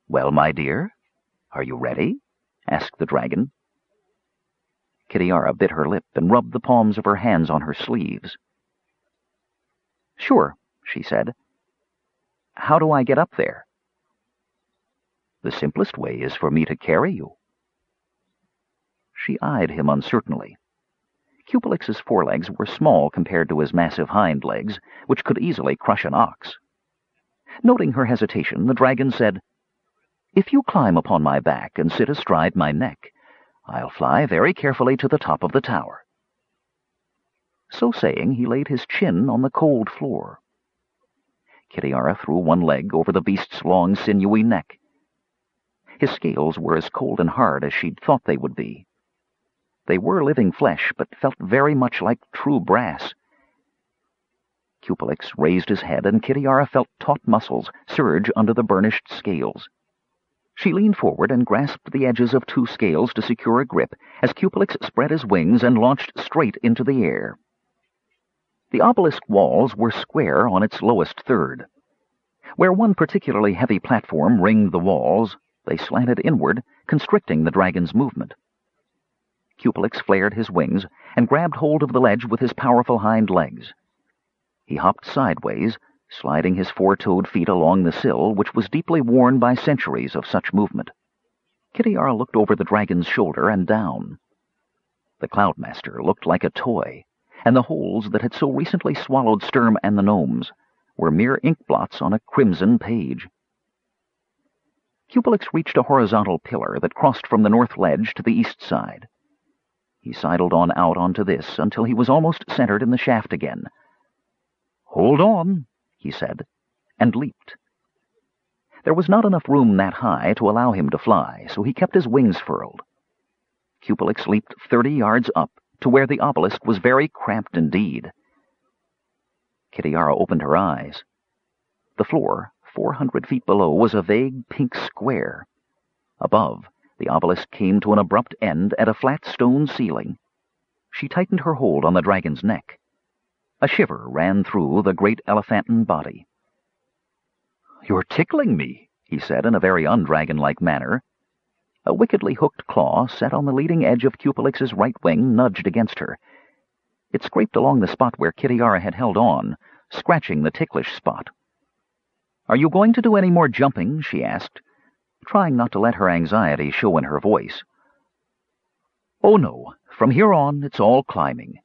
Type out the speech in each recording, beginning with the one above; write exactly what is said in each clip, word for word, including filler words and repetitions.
"Well, my dear, are you ready?" asked the dragon. Kitiara bit her lip and rubbed the palms of her hands on her sleeves. "Sure," she said. "How do I get up there?" "The simplest way is for me to carry you." She eyed him uncertainly. Cupelix's forelegs were small compared to his massive hind legs, which could easily crush an ox. Noting her hesitation, the dragon said, "If you climb upon my back and sit astride my neck, I'll fly very carefully to the top of the tower." So saying, he laid his chin on the cold floor. Kitiara threw one leg over the beast's long, sinewy neck. His scales were as cold and hard as she'd thought they would be. They were living flesh, but felt very much like true brass. Cupelix raised his head, and Kitiara felt taut muscles surge under the burnished scales. She leaned forward and grasped the edges of two scales to secure a grip as Cupelix spread his wings and launched straight into the air. The obelisk walls were square on its lowest third. Where one particularly heavy platform ringed the walls, they slanted inward, constricting the dragon's movement. Cupelix flared his wings and grabbed hold of the ledge with his powerful hind legs. He hopped sideways, sliding his four-toed feet along the sill, which was deeply worn by centuries of such movement. Kitiara looked over the dragon's shoulder and down. The Cloudmaster looked like a toy, and the holes that had so recently swallowed Sturm and the gnomes were mere ink blots on a crimson page. Cupelix reached a horizontal pillar that crossed from the north ledge to the east side. He sidled on out onto this until he was almost centered in the shaft again. "Hold on," he said, and leaped. There was not enough room that high to allow him to fly, so he kept his wings furled. Cupelix leaped thirty yards up to where the obelisk was very cramped indeed. Kitiara opened her eyes. The floor, four hundred feet below, was a vague pink square. Above, the obelisk came to an abrupt end at a flat stone ceiling. She tightened her hold on the dragon's neck. A shiver ran through the great elephantine body. "You're tickling me," he said in a very undragon-like manner. A wickedly hooked claw set on the leading edge of Cupelix's right wing nudged against her. It scraped along the spot where Kitiara had held on, scratching the ticklish spot. "Are you going to do any more jumping?" she asked, trying not to let her anxiety show in her voice. "Oh no, from here on it's all climbing."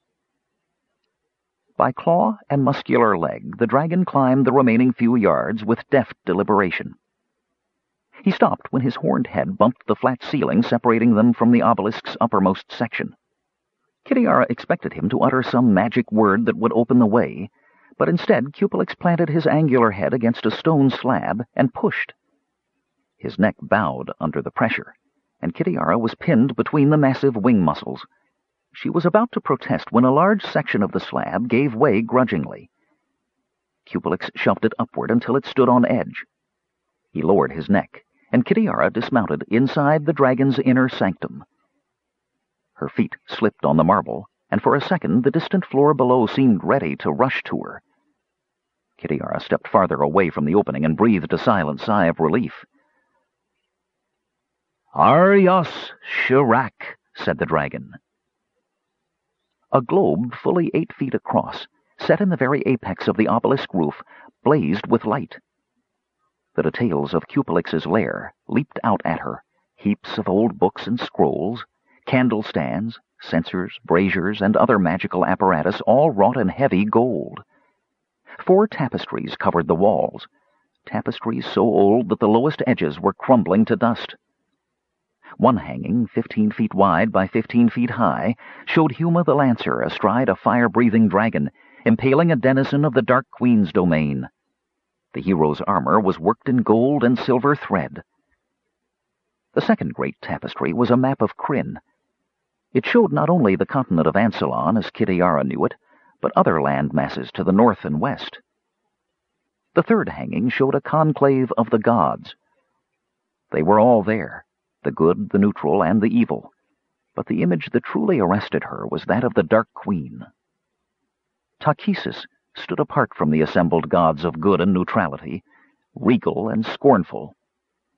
By claw and muscular leg, the dragon climbed the remaining few yards with deft deliberation. He stopped when his horned head bumped the flat ceiling separating them from the obelisk's uppermost section. Kitiara expected him to utter some magic word that would open the way, but instead Cupelix planted his angular head against a stone slab and pushed. His neck bowed under the pressure, and Kitiara was pinned between the massive wing muscles. She was about to protest when a large section of the slab gave way grudgingly. Cupelix shoved it upward until it stood on edge. He lowered his neck, and Kitiara dismounted inside the dragon's inner sanctum. Her feet slipped on the marble, and for a second the distant floor below seemed ready to rush to her. Kitiara stepped farther away from the opening and breathed a silent sigh of relief. "Arios Shirak," said the dragon. A globe fully eight feet across, set in the very apex of the obelisk roof, blazed with light. The details of Cupelix's lair leaped out at her, heaps of old books and scrolls, candle stands, censers, braziers, and other magical apparatus, all wrought in heavy gold. Four tapestries covered the walls, tapestries so old that the lowest edges were crumbling to dust. One hanging, fifteen feet wide by fifteen feet high, showed Huma the Lancer astride a fire-breathing dragon, impaling a denizen of the Dark Queen's domain. The hero's armor was worked in gold and silver thread. The second great tapestry was a map of Krynn. It showed not only the continent of Ansalon as Kitiara knew it, but other land masses to the north and west. The third hanging showed a conclave of the gods. They were all there, the good, the neutral, and the evil, but the image that truly arrested her was that of the Dark Queen. Takhisis stood apart from the assembled gods of good and neutrality, regal and scornful.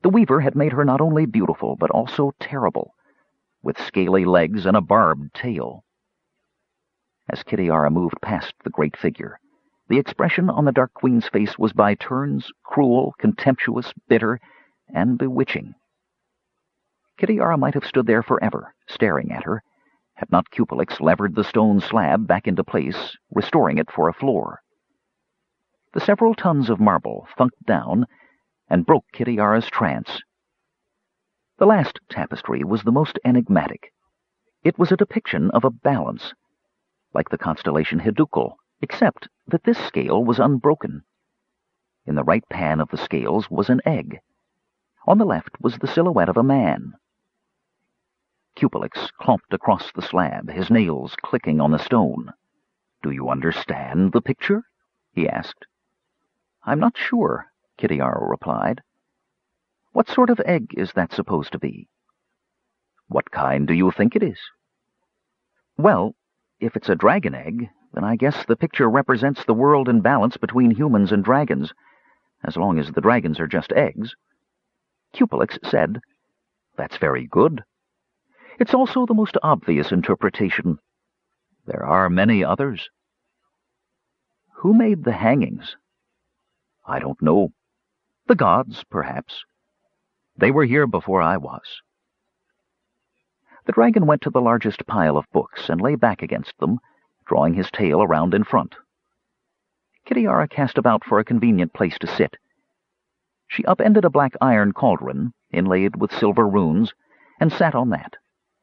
The weaver had made her not only beautiful, but also terrible, with scaly legs and a barbed tail. As Kitiara moved past the great figure, the expression on the Dark Queen's face was by turns cruel, contemptuous, bitter, and bewitching. Kitiara might have stood there forever, staring at her, had not Cupelix levered the stone slab back into place, restoring it for a floor. The several tons of marble thunked down and broke Kitiara's trance. The last tapestry was the most enigmatic. It was a depiction of a balance, like the constellation Hidukel, except that this scale was unbroken. In the right pan of the scales was an egg. On the left was the silhouette of a man. Cupelix clomped across the slab, his nails clicking on the stone. "Do you understand the picture?" he asked. "I'm not sure," Kitiara replied. "What sort of egg is that supposed to be?" "What kind do you think it is?" "Well, if it's a dragon egg, then I guess the picture represents the world in balance between humans and dragons, as long as the dragons are just eggs." Cupelix said, "That's very good. It's also the most obvious interpretation. There are many others." "Who made the hangings?" "I don't know. The gods, perhaps. They were here before I was." The dragon went to the largest pile of books and lay back against them, drawing his tail around in front. Kitiara cast about for a convenient place to sit. She upended a black iron cauldron, inlaid with silver runes, and sat on that.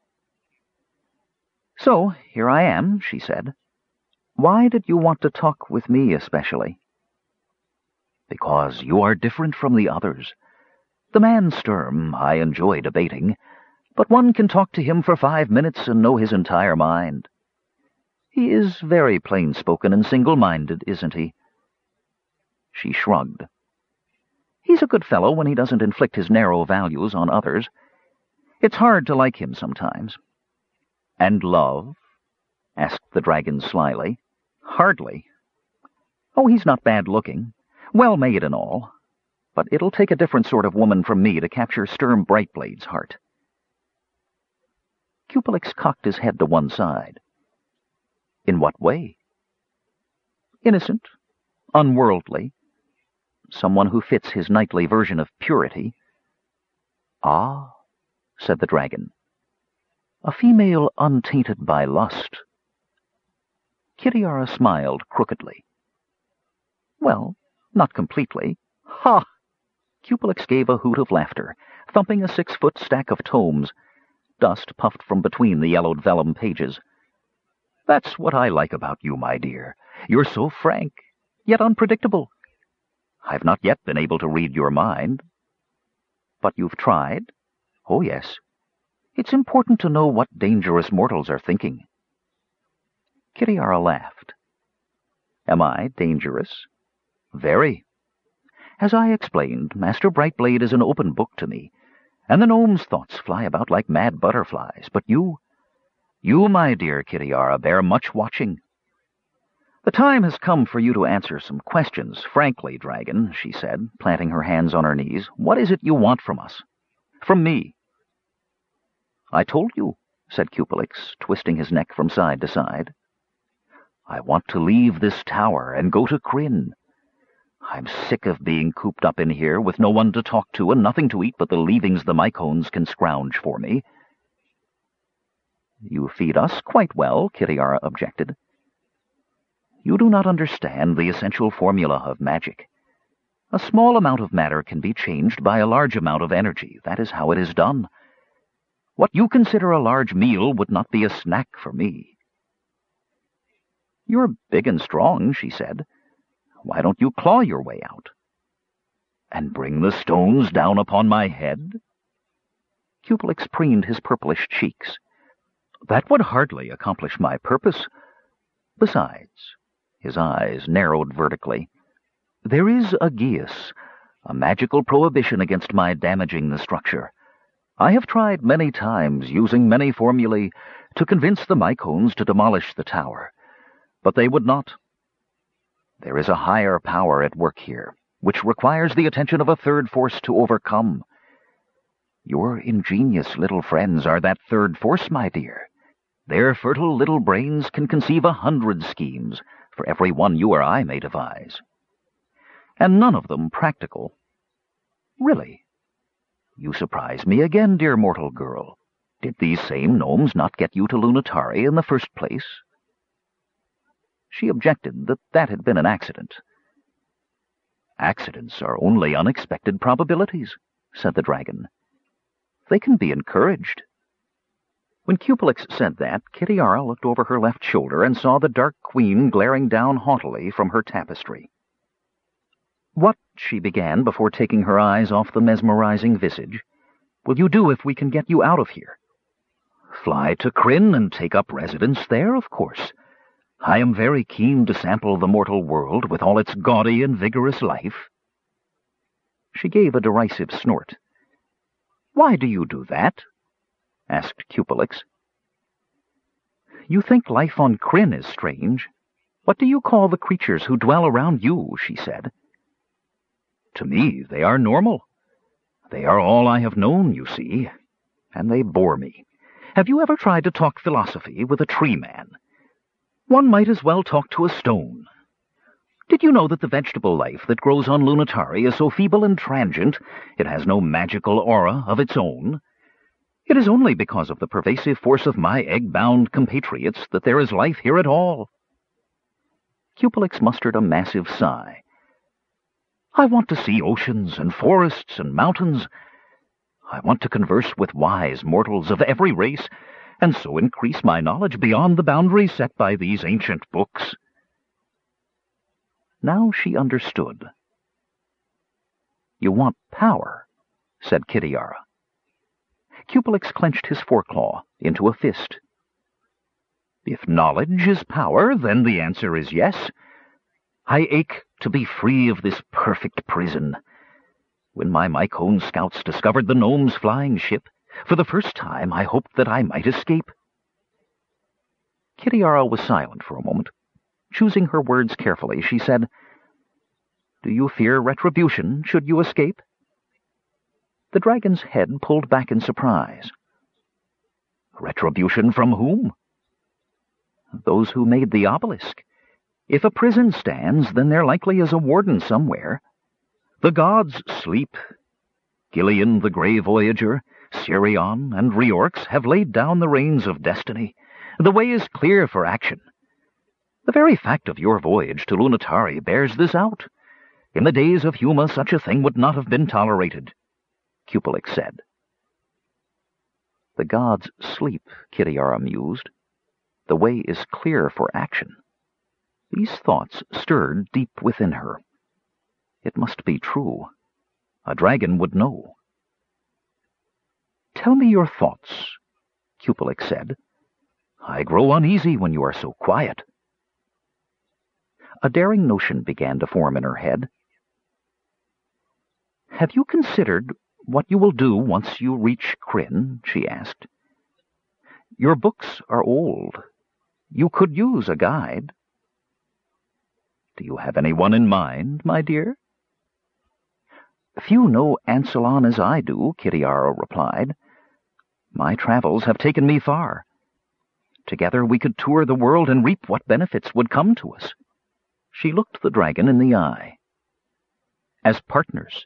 "So, here I am," she said. "Why did you want to talk with me especially?" "Because you are different from the others. The man Sturm I enjoy debating, but one can talk to him for five minutes and know his entire mind. He is very plain-spoken and single-minded, isn't he?" She shrugged. "He's a good fellow when he doesn't inflict his narrow values on others. It's hard to like him sometimes." "And love?" asked the dragon slyly. "Hardly. Oh, he's not bad-looking, well-made and all, but it'll take a different sort of woman from me to capture Sturm Brightblade's heart." Cupelix cocked his head to one side. "In what way?" "Innocent, unworldly, someone who fits his knightly version of purity." "Ah," said the dragon. "A female untainted by lust." Kitiara smiled crookedly. "Well, not completely." "Ha!" Cupelix gave a hoot of laughter, thumping a six-foot stack of tomes. Dust puffed from between the yellowed vellum pages. "That's what I like about you, my dear. You're so frank, yet unpredictable. I've not yet been able to read your mind." "But you've tried?" "Oh, yes. It's important to know what dangerous mortals are thinking." Kitiara laughed. "Am I dangerous?" "Very. As I explained, Master Brightblade is an open book to me, and the gnome's thoughts fly about like mad butterflies. But you, you, my dear Kitiara, bear much watching." "The time has come for you to answer some questions. Frankly, dragon," she said, planting her hands on her knees, "what is it you want from us? From me?" "I told you," said Cupelix, twisting his neck from side to side. "I want to leave this tower and go to Krynn. I'm sick of being cooped up in here with no one to talk to and nothing to eat but the leavings the Mycones can scrounge for me." "You feed us quite well," Kitiara objected. "You do not understand the essential formula of magic. A small amount of matter can be changed by a large amount of energy. That is how it is done. What you consider a large meal would not be a snack for me." "You're big and strong," she said. "Why don't you claw your way out?" "And bring the stones down upon my head?" Cupelix preened his purplish cheeks. "That would hardly accomplish my purpose. Besides," his eyes narrowed vertically, "there is a geas, a magical prohibition against my damaging the structure. I have tried many times, using many formulae, to convince the Mycones to demolish the tower, but they would not. There is a higher power at work here, which requires the attention of a third force to overcome. Your ingenious little friends are that third force, my dear. Their fertile little brains can conceive a hundred schemes for every one you or I may devise, and none of them practical. Really, you surprise me again, dear mortal girl. Did these same gnomes not get you to Lunitari in the first place? She objected that that had been an accident. Accidents are only unexpected probabilities, said the dragon. They can be encouraged. When Cupelix said that, Kitiara looked over her left shoulder and saw the Dark Queen glaring down haughtily from her tapestry. "What," she began, before taking her eyes off the mesmerizing visage, "will you do if we can get you out of here?" "Fly to Krynn and take up residence there, of course. I am very keen to sample the mortal world with all its gaudy and vigorous life." She gave a derisive snort. "Why do you do that?" asked Cupelix. "You think life on Krynn is strange. What do you call the creatures who dwell around you?" she said. "To me they are normal. They are all I have known, you see, and they bore me. Have you ever tried to talk philosophy with a tree man? One might as well talk to a stone. Did you know that the vegetable life that grows on Lunitari is so feeble and transient it has no magical aura of its own? It is only because of the pervasive force of my egg-bound compatriots that there is life here at all." Cupelix mustered a massive sigh. "I want to see oceans and forests and mountains. I want to converse with wise mortals of every race, and so increase my knowledge beyond the boundaries set by these ancient books." Now she understood. "You want power," said Kitiara. Cupelix clenched his foreclaw into a fist. "If knowledge is power, then the answer is yes. I ache to be free of this perfect prison. When my Mycone scouts discovered the gnomes' flying ship, for the first time I hoped that I might escape." Kitiara was silent for a moment. Choosing her words carefully, she said, "Do you fear retribution should you escape?" The dragon's head pulled back in surprise. "Retribution from whom?" "Those who made the obelisk. If a prison stands, then there likely is a warden somewhere. The gods sleep. Gillian the Grey Voyager, Sirion, and Reorx have laid down the reins of destiny. The way is clear for action. The very fact of your voyage to Lunitari bears this out. In the days of Huma such a thing would not have been tolerated," Cupelix said. "The gods sleep," Kitiara mused. "The way is clear for action." These thoughts stirred deep within her. It must be true. A dragon would know. "Tell me your thoughts," Cupelix said. "I grow uneasy when you are so quiet." A daring notion began to form in her head. "Have you considered what you will do once you reach Krynn?" she asked. "Your books are old. You could use a guide." "Do you have anyone in mind, my dear?" "Few know Ansalon as I do," Kitiara replied. "My travels have taken me far. Together we could tour the world and reap what benefits would come to us." She looked the dragon in the eye. "As partners."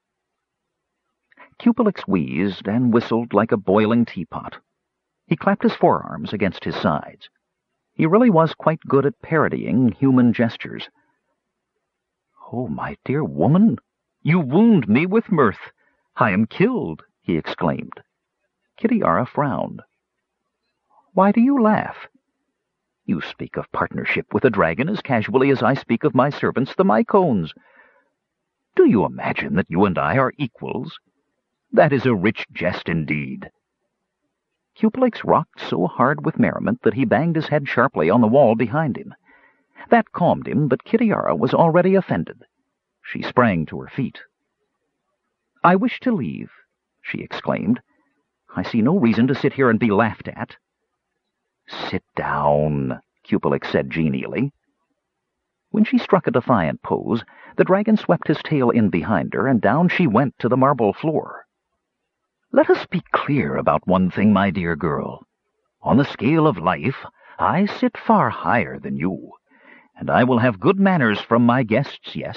Cupelix wheezed and whistled like a boiling teapot. He clapped his forearms against his sides. He really was quite good at parodying human gestures. "Oh, my dear woman, you wound me with mirth. I am killed," he exclaimed. Kitiara frowned. "Why do you laugh? You speak of partnership with a dragon as casually as I speak of my servants, the Mycones. Do you imagine that you and I are equals? That is a rich jest indeed." Cupelix rocked so hard with merriment that he banged his head sharply on the wall behind him. That calmed him, but Kitiara was already offended. She sprang to her feet. "I wish to leave," she exclaimed. "I see no reason to sit here and be laughed at." "Sit down," Cupelix said genially. When she struck a defiant pose, the dragon swept his tail in behind her, and down she went to the marble floor. Let us be clear about one thing, my dear girl. On the scale of life, I sit far higher than you, and I will have good manners from my guests, yes?"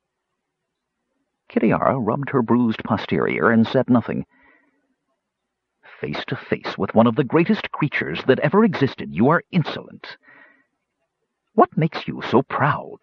Kitiara rubbed her bruised posterior and said nothing. "Face to face with one of the greatest creatures that ever existed, you are insolent. What makes you so proud?"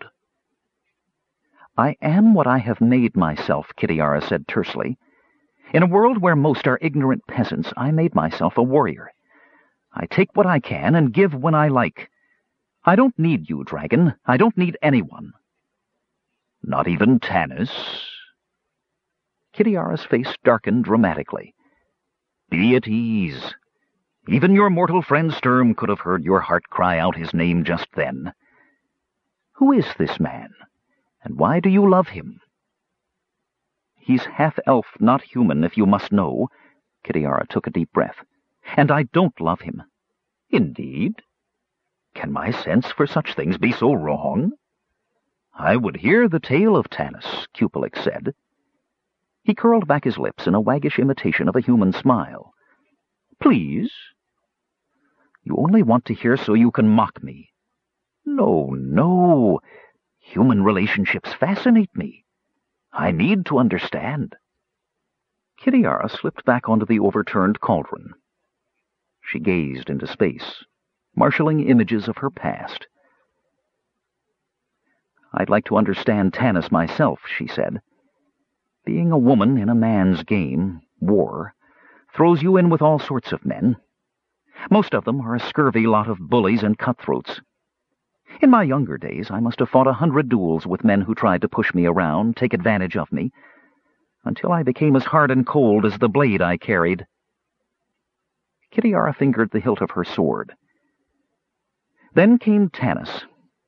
"I am what I have made myself," Kitiara said tersely. "In a world where most are ignorant peasants, I made myself a warrior. I take what I can and give when I like. I don't need you, dragon. I don't need anyone." "Not even Tanis?" Kitiara's face darkened dramatically. "Be at ease. Even your mortal friend Sturm could have heard your heart cry out his name just then. Who is this man, and why do you love him?" "He's half-elf, not human, if you must know." Kitiara took a deep breath. "And I don't love him." "Indeed? Can my sense for such things be so wrong?" "I would hear the tale of Tanis," Cupelix said. He curled back his lips in a waggish imitation of a human smile. "Please?" "You only want to hear so you can mock me." "No, no. Human relationships fascinate me. I need to understand." Kitiara slipped back onto the overturned cauldron. She gazed into space, marshalling images of her past. "I'd like to understand Tanis myself," she said. "Being a woman in a man's game, war, throws you in with all sorts of men. Most of them are a scurvy lot of bullies and cutthroats. In my younger days, I must have fought a hundred duels with men who tried to push me around, take advantage of me, until I became as hard and cold as the blade I carried." Kitiara fingered the hilt of her sword. "Then came Tanis.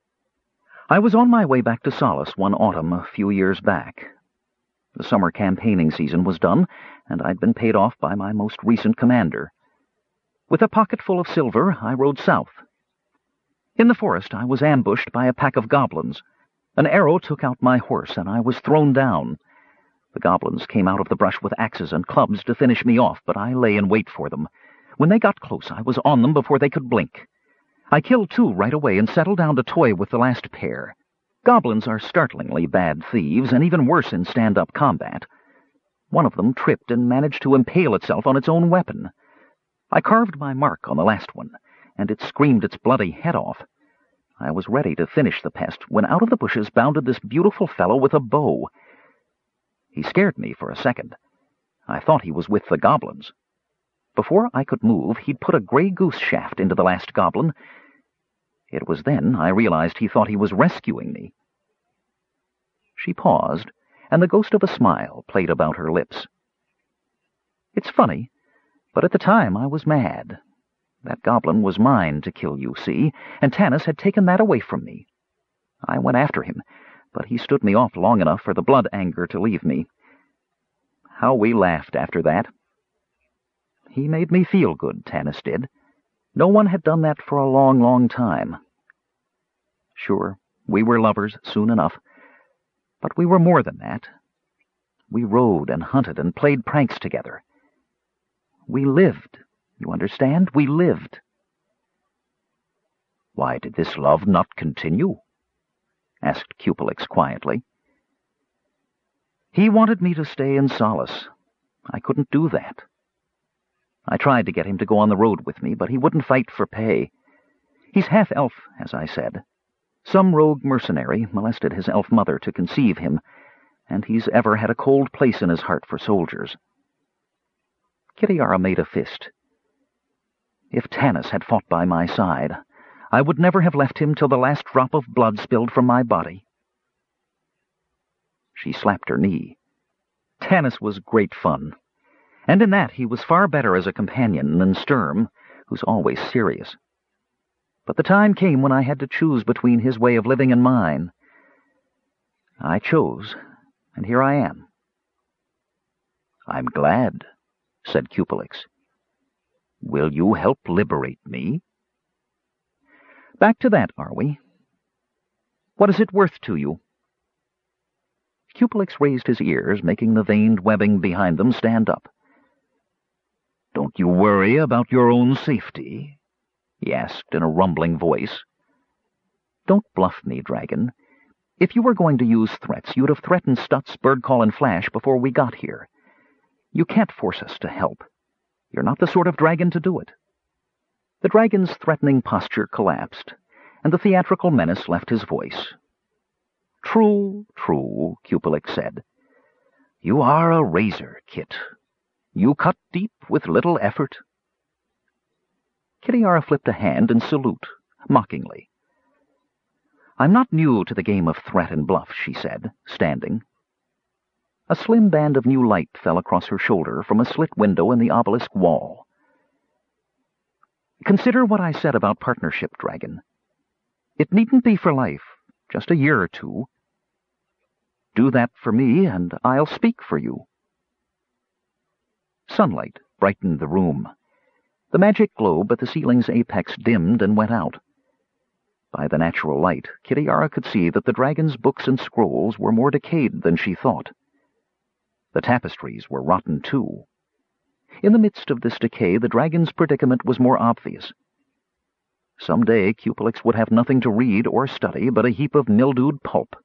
I was on my way back to Solace one autumn a few years back. The summer campaigning season was done, and I'd been paid off by my most recent commander. With a pocket full of silver, I rode south. In the forest, I was ambushed by a pack of goblins. An arrow took out my horse, and I was thrown down. The goblins came out of the brush with axes and clubs to finish me off, but I lay in wait for them. When they got close, I was on them before they could blink. I killed two right away and settled down to toy with the last pair. Goblins are startlingly bad thieves, and even worse in stand-up combat. One of them tripped and managed to impale itself on its own weapon. I carved my mark on the last one, and it screamed its bloody head off. I was ready to finish the pest when out of the bushes bounded this beautiful fellow with a bow. He scared me for a second. I thought he was with the goblins. Before I could move, he'd put a gray goose shaft into the last goblin. It was then I realized he thought he was rescuing me." She paused, and the ghost of a smile played about her lips. "It's funny, but at the time I was mad. That goblin was mine to kill, you see, and Tanis had taken that away from me. I went after him, but he stood me off long enough for the blood anger to leave me. How we laughed after that. He made me feel good, Tanis did. No one had done that for a long, long time. Sure, we were lovers soon enough, but we were more than that. We rode and hunted and played pranks together. We lived, you understand? We lived." "Why did this love not continue?" asked Cupelix quietly. "He wanted me to stay in Solace. I couldn't do that. I tried to get him to go on the road with me, but he wouldn't fight for pay. He's half-elf, as I said. Some rogue mercenary molested his elf mother to conceive him, and he's ever had a cold place in his heart for soldiers." Kitiara made a fist. "If Tanis had fought by my side, I would never have left him till the last drop of blood spilled from my body." She slapped her knee. "Tanis was great fun, and in that he was far better as a companion than Sturm, who's always serious. But the time came when I had to choose between his way of living and mine. I chose, and here I am." "I'm glad," said Cupelix. "Will you help liberate me?" "Back to that, are we? What is it worth to you?" Cupelix raised his ears, making the veined webbing behind them stand up. you worry about your own safety?" he asked in a rumbling voice. "Don't bluff me, Dragon. If you were going to use threats, you'd have threatened Stutz, Birdcall, and Flash before we got here. You can't force us to help. You're not the sort of dragon to do it." The dragon's threatening posture collapsed, and the theatrical menace left his voice. "True, true," Cupolix said. "You are a razor, Kit. You cut deep with little effort." Kitiara flipped a hand in salute, mockingly. "I'm not new to the game of threat and bluff," she said, standing. A slim band of new light fell across her shoulder from a slit window in the obelisk wall. "Consider what I said about partnership, Dragon. It needn't be for life, just a year or two. Do that for me, and I'll speak for you." Sunlight brightened the room. The magic globe at the ceiling's apex dimmed and went out. By the natural light, Kitiara could see that the dragon's books and scrolls were more decayed than she thought. The tapestries were rotten too. In the midst of this decay, the dragon's predicament was more obvious. Some day Cupolix would have nothing to read or study but a heap of mildewed pulp.